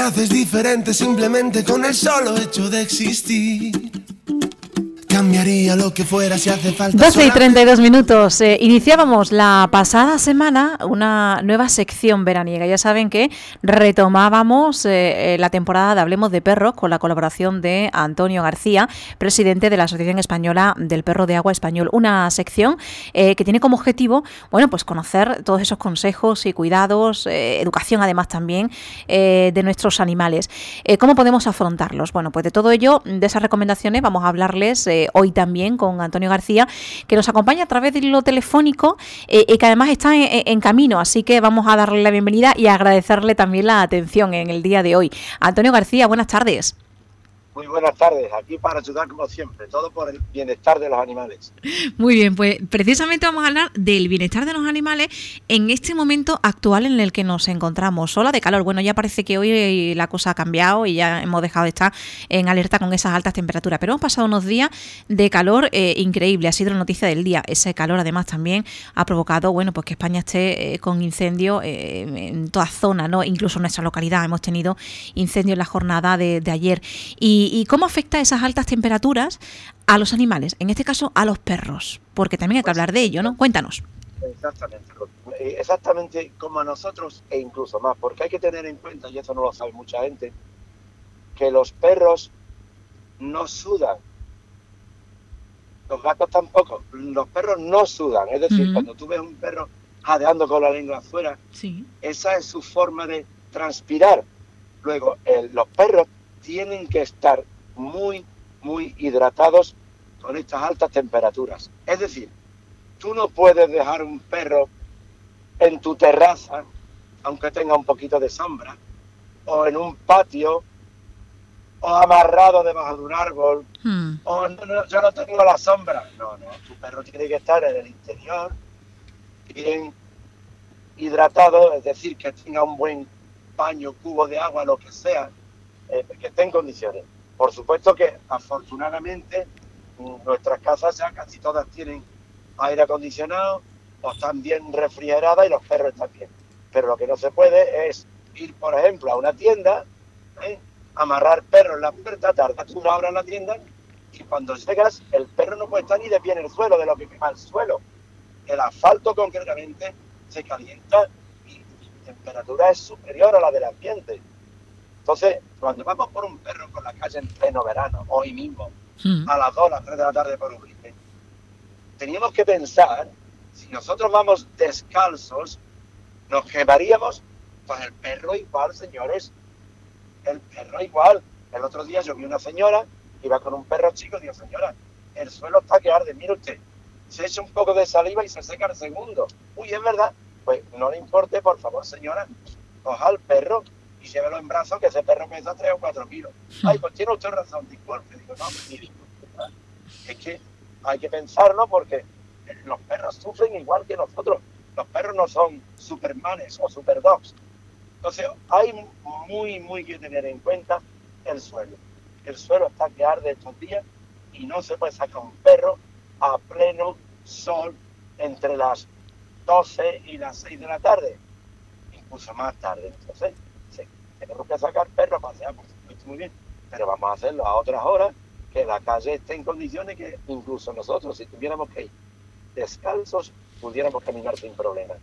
haces diferente simplemente con el solo hecho de existir. Cambiaría lo que fuera si hace falta. 12:32. Iniciábamos la pasada semana una nueva sección veraniega. Ya saben que retomábamos la temporada de Hablemos de Perros con la colaboración de Antonio García, presidente de la Asociación Española del Perro de Agua Español. Una sección que tiene como objetivo, bueno, pues conocer todos esos consejos y cuidados, educación además también de nuestros animales. ¿Cómo podemos afrontarlos? Bueno, pues de todo ello, de esas recomendaciones, vamos a hablarles hoy también con Antonio García, que nos acompaña a través de lo telefónico y que además está en camino, así que vamos a darle la bienvenida y agradecerle también la atención en el día de hoy. Antonio García, buenas tardes. Muy buenas tardes, aquí para ayudar como siempre, todo por el bienestar de los animales. Muy bien, pues precisamente vamos a hablar del bienestar de los animales en este momento actual en el que nos encontramos, ola de calor. Bueno, ya parece que hoy la cosa ha cambiado y ya hemos dejado de estar en alerta con esas altas temperaturas, pero hemos pasado unos días de calor increíble, ha sido la noticia del día. Ese calor además también ha provocado, bueno, pues que España esté con incendios en toda zona, ¿no? Incluso en nuestra localidad hemos tenido incendios en la jornada de ayer. ¿Y cómo afecta esas altas temperaturas a los animales? En este caso, a los perros, porque también hay que hablar de ello, ¿no? Cuéntanos. Exactamente como a nosotros e incluso más, porque hay que tener en cuenta, y eso no lo sabe mucha gente, que los perros no sudan. Los gatos tampoco. Los perros no sudan. Es decir, cuando tú ves un perro jadeando con la lengua afuera, sí, esa es su forma de transpirar. Luego, los perros tienen que estar muy, muy hidratados con estas altas temperaturas. Es decir, tú no puedes dejar un perro en tu terraza, aunque tenga un poquito de sombra, o en un patio, o amarrado debajo de un árbol, o no, yo no tengo la sombra. No, tu perro tiene que estar en el interior, bien hidratado, es decir, que tenga un buen baño, cubo de agua, lo que sea, que esté en condiciones. Por supuesto que afortunadamente nuestras casas ya casi todas tienen aire acondicionado o están bien refrigeradas y los perros están bien. Pero lo que no se puede es ir, por ejemplo, a una tienda, amarrar perros en la puerta, tardas una hora en la tienda y cuando llegas el perro no puede estar ni de pie en el suelo, de lo que quema el suelo. El asfalto concretamente se calienta y la temperatura es superior a la del ambiente. Entonces, cuando vamos por un perro por la calle en pleno verano, hoy mismo, a las 2, a las 3 de la tarde por Ubrique, teníamos que pensar, si nosotros vamos descalzos, nos quemaríamos. Pues el perro igual, señores, el perro igual. El otro día yo vi una señora que iba con un perro chico y digo, señora, el suelo está que arde, mire usted, se echa un poco de saliva y se seca el segundo. Uy, es verdad. Pues no le importe, por favor, señora, coja al perro y llévelo en brazos, que ese perro pesa 3 o 4 kilos. Ay, pues tiene usted razón, disculpe. Digo, no, ni disculpe. Es que hay que pensarlo porque los perros sufren igual que nosotros. Los perros no son supermanes o superdogs. Entonces, hay muy que tener en cuenta el suelo. El suelo está que arde estos días y no se puede sacar un perro a pleno sol entre las 12 y las 6 de la tarde, incluso más tarde. Entonces, tenemos que sacar perros a pasear, por supuesto, muy bien, pero vamos a hacerlo a otras horas, que la calle esté en condiciones que incluso nosotros, si tuviéramos que ir descalzos, pudiéramos caminar sin problemas.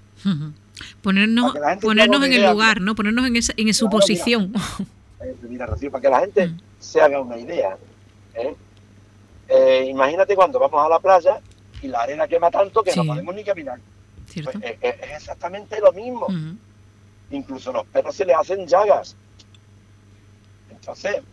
Ponernos en el lugar, ¿no? Ponernos en su posición. Mira, Rocío, para que la gente se haga una idea, imagínate cuando vamos a la playa y la arena quema tanto que no podemos ni caminar. Pues, es exactamente lo mismo. Incluso a los perros se les hacen llagas. Entonces,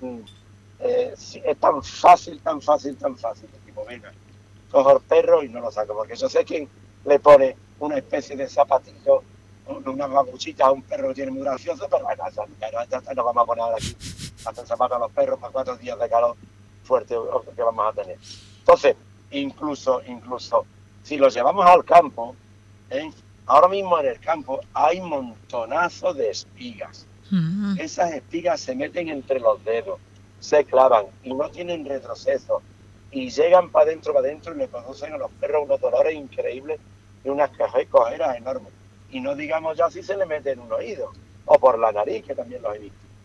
es tan fácil. Tipo, venga, cojo el perro y no lo saco, porque yo sé quién le pone una especie de zapatito, una babuchita a un perro que tiene muy gracioso, pero bueno, ya nos vamos a poner aquí hasta el zapato a los perros para 4 días de calor fuerte que vamos a tener. Entonces, incluso si los llevamos al campo, ahora mismo en el campo hay montonazos de espigas. Esas espigas se meten entre los dedos, se clavan y no tienen retroceso y llegan para adentro y le producen a los perros unos dolores increíbles y unas cojeras enormes. Y no digamos ya si se le mete en un oído o por la nariz, que también los he visto.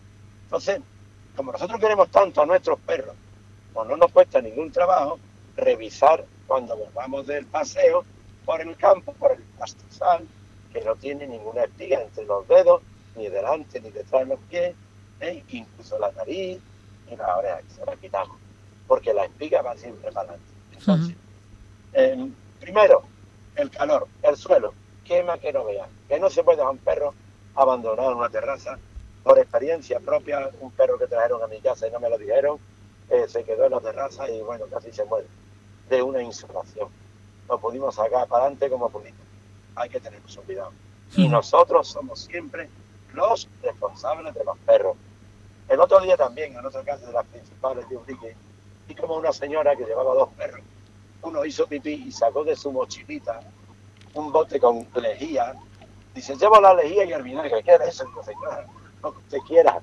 Entonces, como nosotros queremos tanto a nuestros perros, pues no nos cuesta ningún trabajo revisar cuando volvamos del paseo por el campo, por el pastizal, que no tiene ninguna espiga entre los dedos, ni delante ni detrás de los pies, incluso la nariz y las orejas, que se la quitamos, porque la espiga va siempre para adelante. Entonces, primero, el calor, el suelo, quema que no veas, que no se puede dejar un perro abandonado en una terraza. Por experiencia propia, un perro que trajeron a mi casa y no me lo dijeron, se quedó en la terraza y bueno, casi se muere de una insolación. Lo pudimos sacar para adelante como pudimos. Hay que tener mucho cuidado. Y nosotros somos siempre los responsables de los perros. El otro día también, en otra casa de las principales de Ubrique, vi como una señora que llevaba 2 perros. Uno hizo pipí y sacó de su mochilita un bote con lejía. Dice, llevo la lejía y el vinagre. ¿Qué era eso? Entonces, señora, lo que usted quiera.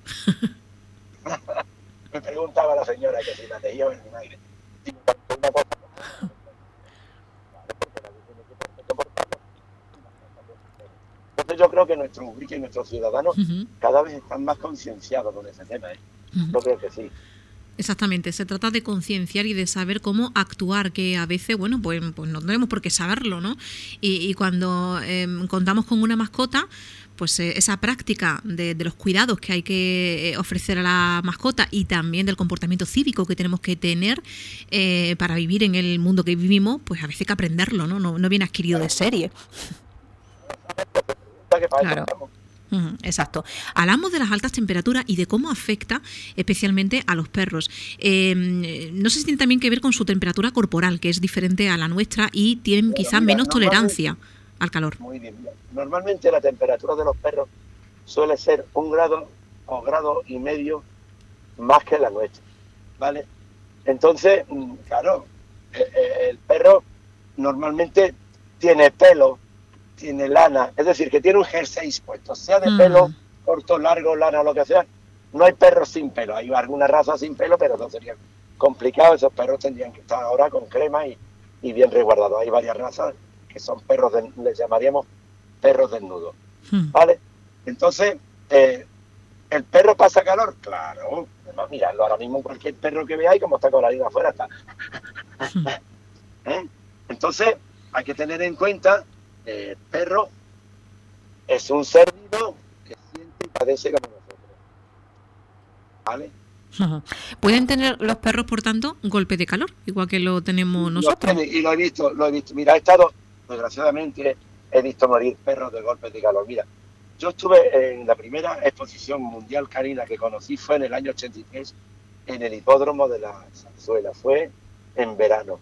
Me preguntaba la señora que si la lejía o el vinagre. Digo, una cosa. Entonces yo creo que nuestros Ubrique y nuestros ciudadanos cada vez están más concienciados con ese tema. Yo creo que sí. Exactamente, se trata de concienciar y de saber cómo actuar, que a veces, bueno, pues no tenemos por qué saberlo, ¿no? Y cuando contamos con una mascota, pues esa práctica de los cuidados que hay que ofrecer a la mascota y también del comportamiento cívico que tenemos que tener para vivir en el mundo que vivimos, pues a veces hay que aprenderlo, ¿no? No viene adquirido de serie. Claro. Exacto. Hablamos de las altas temperaturas y de cómo afecta especialmente a los perros. No sé si tiene también que ver con su temperatura corporal, que es diferente a la nuestra y tienen quizás menos tolerancia al calor. Muy bien. Normalmente la temperatura de los perros suele ser 1 grado o 1,5 grados más que la nuestra, ¿vale? Entonces, claro, el perro normalmente tiene pelo, tiene lana, es decir, que tiene un jersey puesto, sea de pelo corto, largo, lana, lo que sea. No hay perros sin pelo, hay algunas razas sin pelo, pero no sería complicado. Esos perros tendrían que estar ahora con crema y bien resguardados. Hay varias razas que son perros, les llamaríamos perros desnudos, ¿vale? Entonces, ¿el perro pasa calor? Claro, además, miradlo ahora mismo, cualquier perro que veáis, como está con la lengua afuera, está. Entonces, hay que tener en cuenta el perro es un ser vivo que siente y padece como nosotros, ¿vale? ¿Pueden tener los perros, por tanto, un golpe de calor, igual que lo tenemos nosotros? Y lo he visto. Mira, desgraciadamente, he visto morir perros de golpes de calor. Mira, yo estuve en la primera exposición mundial canina que conocí, fue en el año 83, en el hipódromo de la Zarzuela, fue en verano.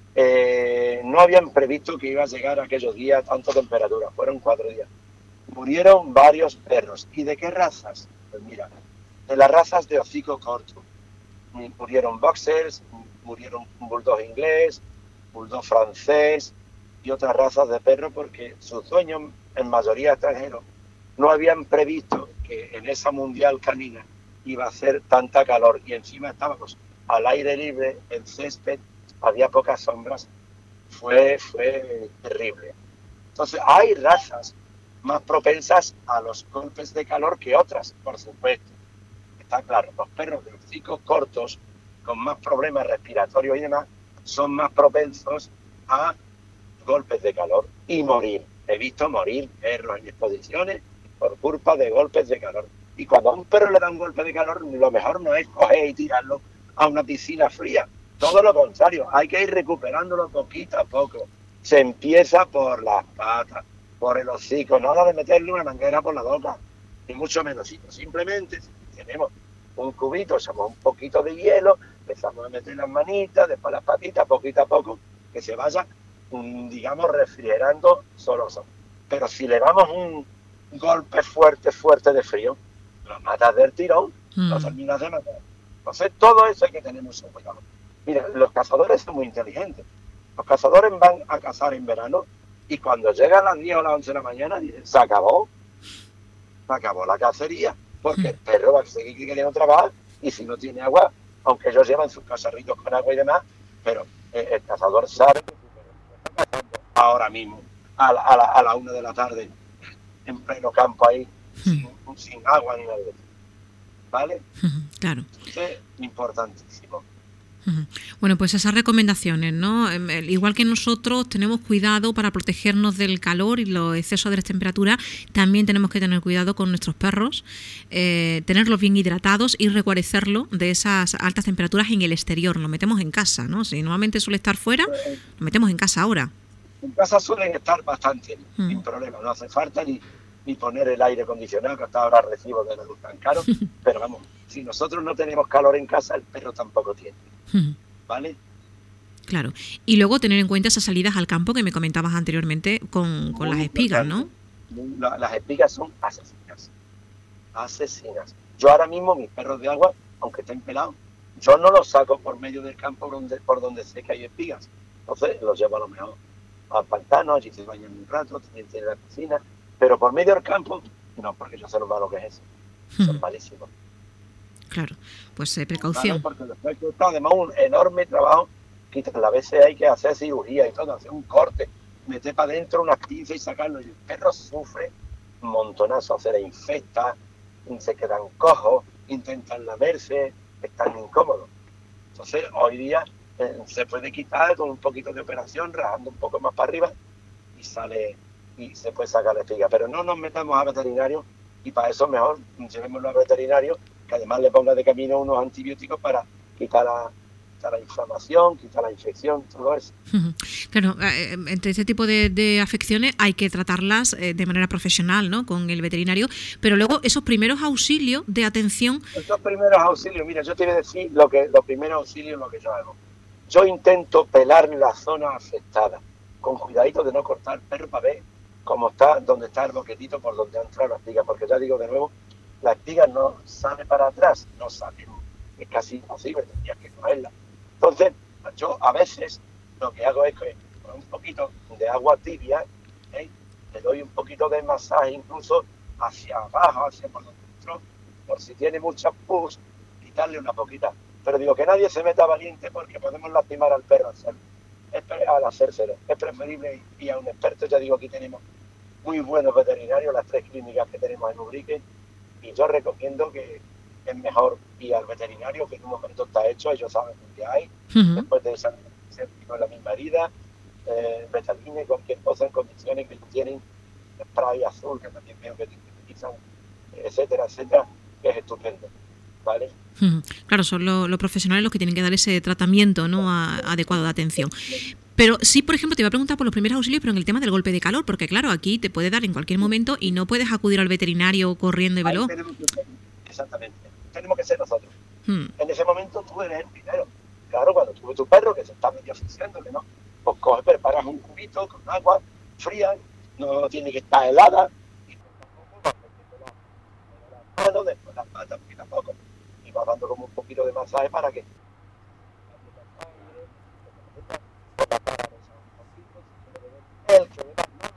No habían previsto que iba a llegar aquellos días tanta temperatura, fueron 4 días. Murieron varios perros. ¿Y de qué razas? Pues mira, de las razas de hocico corto. Murieron boxers, murieron un bulldog inglés, bulldog francés y otras razas de perros, porque sus dueños, en mayoría extranjeros, no habían previsto que en esa mundial canina iba a hacer tanta calor, y encima estábamos al aire libre, en césped, había pocas sombras, fue terrible. Entonces hay razas más propensas a los golpes de calor que otras, por supuesto. Está claro, los perros de hocicos cortos, con más problemas respiratorios y demás, son más propensos a golpes de calor y morir. He visto morir perros en exposiciones por culpa de golpes de calor. Y cuando a un perro le da un golpe de calor, lo mejor no es coger y tirarlo a una piscina fría. Todo lo contrario, hay que ir recuperándolo poquito a poco. Se empieza por las patas, por el hocico, nada de meterle una manguera por la boca, ni mucho menos. Simplemente tenemos un cubito, echamos un poquito de hielo, empezamos a meter las manitas, después las patitas, poquito a poco, que se vaya, digamos, refrigerando solo. Pero si le damos un golpe fuerte de frío, lo matas del tirón, lo terminas de matar. Entonces todo eso hay que tener mucho cuidado. Mira, los cazadores son muy inteligentes. Los cazadores van a cazar en verano y cuando llegan las 10 o las 11 de la mañana dicen, se acabó la cacería, porque el perro va a seguir queriendo trabajar, y si no tiene agua, aunque ellos llevan sus cacharritos con agua y demás, pero el cazador sabe que su perro está cazando ahora mismo, a la 1 de la tarde, en pleno campo ahí, sin agua ni nada de eso. ¿vale? Claro. Entonces, importantísimo. Bueno, pues esas recomendaciones, ¿no? Igual que nosotros tenemos cuidado para protegernos del calor y los excesos de temperatura, también tenemos que tener cuidado con nuestros perros, tenerlos bien hidratados y reguarecerlo de esas altas temperaturas en el exterior. Lo metemos en casa, ¿no? Si normalmente suele estar fuera, lo metemos en casa ahora. En casa suelen estar bastante sin problema, no hace falta ni poner el aire acondicionado, que hasta ahora recibo de la luz tan caro, pero vamos, si nosotros no tenemos calor en casa, el perro tampoco tiene, ¿vale? Claro, y luego tener en cuenta esas salidas al campo que me comentabas anteriormente con las espigas, ¿no? Las espigas son asesinas. Yo ahora mismo, mis perros de agua, aunque estén pelados, yo no los saco por medio del campo por donde sé que hay espigas, entonces los llevo a lo mejor al pantano, allí se bañan un rato, también tiene la piscina, pero por medio del campo, no, porque yo sé lo malo que es eso. Son malísimos. Claro, pues precaución. Vale, porque después cuesta además un enorme trabajo, que a veces hay que hacer cirugía y todo, hacer un corte, meter para adentro unas pinzas y sacarlo. Y el perro sufre un montonazo, se le infecta, se quedan cojos, intentan lamerse, están incómodos. Entonces, hoy día se puede quitar con un poquito de operación, rajando un poco más para arriba y sale y se puede sacar la espiga. Pero no nos metamos a veterinario y para eso mejor llevémoslo a veterinario, que además le ponga de camino unos antibióticos para quitar la inflamación, quitar la infección, todo eso. Claro, entre este tipo de afecciones hay que tratarlas de manera profesional, ¿no? Con el veterinario, pero luego esos primeros auxilios de atención. Esos primeros auxilios, mira, yo te voy a decir los primeros auxilios, lo que yo hago. Yo intento pelar la zona afectada, con cuidadito de no cortar el perro para ver cómo está, dónde está el boquetito por donde ha entrado la espiga, porque ya digo de nuevo, la espiga no sale para atrás, no sale, es casi imposible, tendrías que cogerla. Entonces, yo a veces lo que hago es que con un poquito de agua tibia, le doy un poquito de masaje incluso hacia abajo, hacia por donde entró, por si tiene mucha pus, quitarle una poquita. Pero digo que nadie se meta valiente porque podemos lastimar al perro al hacérselo. Es preferible ir a un experto. Ya digo, aquí tenemos muy buenos veterinarios, las 3 clínicas que tenemos en Ubrique, y yo recomiendo que es mejor ir al veterinario, que en un momento está hecho, ellos saben lo que hay, después de esa con la misma herida, betaline, cualquier cosa en condiciones que tienen, spray azul, que también veo que utilizan, etcétera, etcétera, que es estupendo, ¿vale? Claro, son los profesionales los que tienen que dar ese tratamiento, ¿no? Adecuado de atención. Pero sí, por ejemplo, te iba a preguntar por los primeros auxilios, pero en el tema del golpe de calor, porque claro, aquí te puede dar en cualquier momento y no puedes acudir al veterinario corriendo y veloz. Exactamente, tenemos que ser nosotros. En ese momento tú eres el primero. Claro, cuando tú ves tu perro que se está medio asfixiando, que no, pues coges, preparas un cubito con agua fría, no tiene que estar helada, y tampoco después las patas, porque tampoco, y vas dando como un poquito de masaje para que el que ve las manos,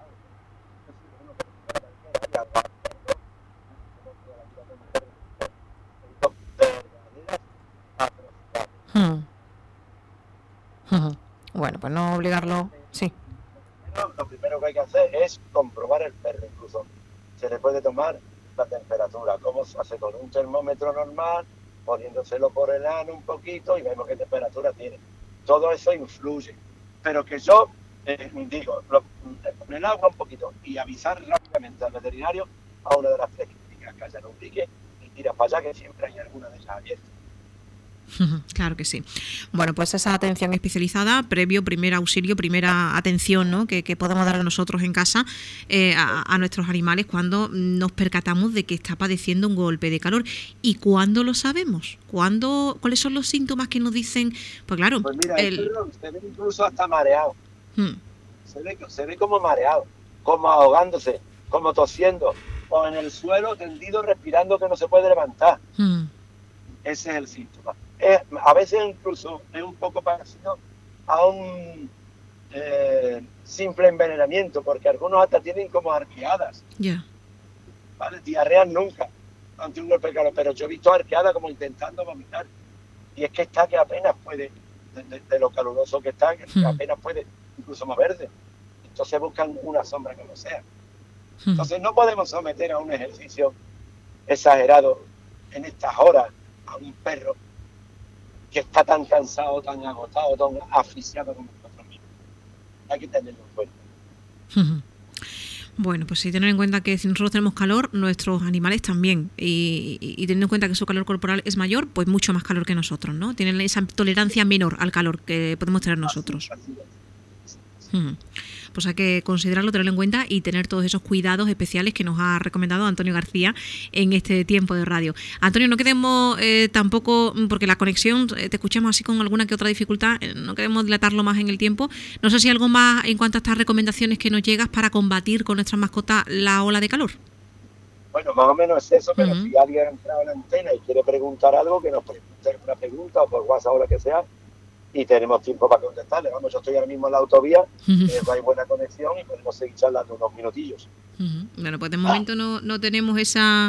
Bueno, pues no obligarlo, sí. Lo primero que hay que hacer es comprobar el perro, incluso se le puede tomar la temperatura, como se hace con un termómetro normal, poniéndoselo por el ano un poquito y vemos qué temperatura tiene. Todo eso influye, pero que yo digo, poner el agua un poquito y avisar rápidamente al veterinario a una de las 3 clínicas que haya en Ubrique y tira para allá, que siempre hay alguna de ellas abiertas. Claro que sí. Bueno, pues esa atención especializada, previo, primer auxilio, primera atención, ¿no? que podemos dar nosotros en casa a nuestros animales cuando nos percatamos de que está padeciendo un golpe de calor. ¿Y cuándo lo sabemos? ¿Cuáles son los síntomas que nos dicen? Pues claro, pues mira, el perro se ve incluso hasta mareado. Se ve como mareado, como ahogándose, como tosiendo, o en el suelo tendido respirando que no se puede levantar. Ese es el síntoma. A veces incluso es un poco parecido a un simple envenenamiento, porque algunos hasta tienen como arqueadas. ¿Vale? Diarrea nunca ante un golpe de calor, pero yo he visto arqueadas como intentando vomitar, y es que está que apenas puede, de lo caluroso que está, que apenas puede incluso moverse. Entonces buscan una sombra como sea. Entonces no podemos someter a un ejercicio exagerado en estas horas a un perro que está tan cansado, tan agotado, tan asfixiado como nosotros mismos. Hay que tenerlo en cuenta. Bueno, pues sí, tener en cuenta que si nosotros tenemos calor, nuestros animales también. Y teniendo en cuenta que su calor corporal es mayor, pues mucho más calor que nosotros, ¿no? Tienen esa tolerancia menor al calor que podemos tener nosotros. Pues hay que considerarlo, tenerlo en cuenta y tener todos esos cuidados especiales que nos ha recomendado Antonio García en este tiempo de radio. Antonio, no queremos tampoco, porque la conexión, te escuchamos así con alguna que otra dificultad, no queremos dilatarlo más en el tiempo. No sé si algo más en cuanto a estas recomendaciones que nos llegas para combatir con nuestras mascotas la ola de calor. Bueno, más o menos es eso, pero si alguien ha entrado en la antena y quiere preguntar algo, que nos pregunte una pregunta o por WhatsApp o lo que sea, y tenemos tiempo para contestarle. Vamos, yo estoy ahora mismo en la autovía, hay buena conexión y podemos seguir charlando unos minutillos. Bueno, pues de momento no tenemos esa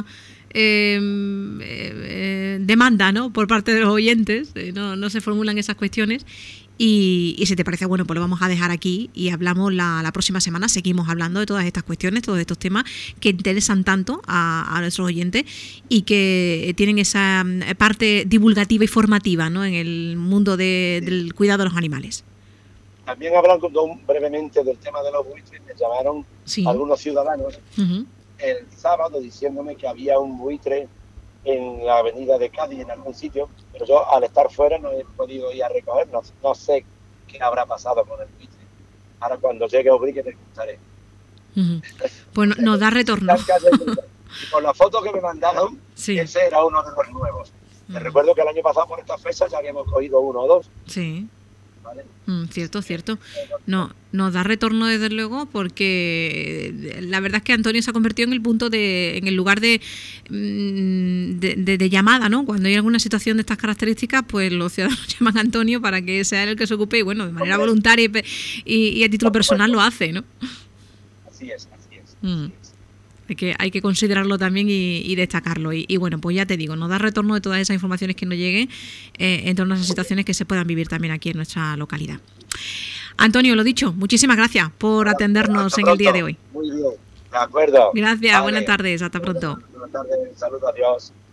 demanda, ¿no?, por parte de los oyentes, no se formulan esas cuestiones. Y si te parece, bueno, pues lo vamos a dejar aquí y hablamos la próxima semana, seguimos hablando de todas estas cuestiones, todos estos temas que interesan tanto a nuestros oyentes y que tienen esa parte divulgativa y formativa, ¿no?, en el mundo del cuidado de los animales. También hablando brevemente del tema de los buitres, me llamaron algunos ciudadanos el sábado diciéndome que había un buitre en la avenida de Cádiz, en algún sitio, pero yo al estar fuera no he podido ir a recoger, no sé qué habrá pasado con el buitre. Ahora cuando llegue a Ubrique te contaré. Pues nos da retorno. Y por la foto que me mandaron, ese era uno de los nuevos. Te recuerdo que el año pasado por estas fechas ya habíamos cogido uno o dos. Sí. ¿Vale? Cierto. No, nos da retorno desde luego, porque la verdad es que Antonio se ha convertido en el punto en el lugar de llamada, ¿no? Cuando hay alguna situación de estas características, pues los ciudadanos llaman a Antonio para que sea él el que se ocupe y bueno, de manera voluntaria y a título personal lo hace, ¿no? Así es. Hay que considerarlo también y destacarlo. Y bueno, pues ya te digo, nos da retorno de todas esas informaciones que nos lleguen en torno a esas situaciones que se puedan vivir también aquí en nuestra localidad. Antonio, lo dicho, muchísimas gracias por atendernos en el día de hoy. Muy bien, de acuerdo. Gracias, buenas tardes, hasta pronto. Buenas tardes, saludos, adiós.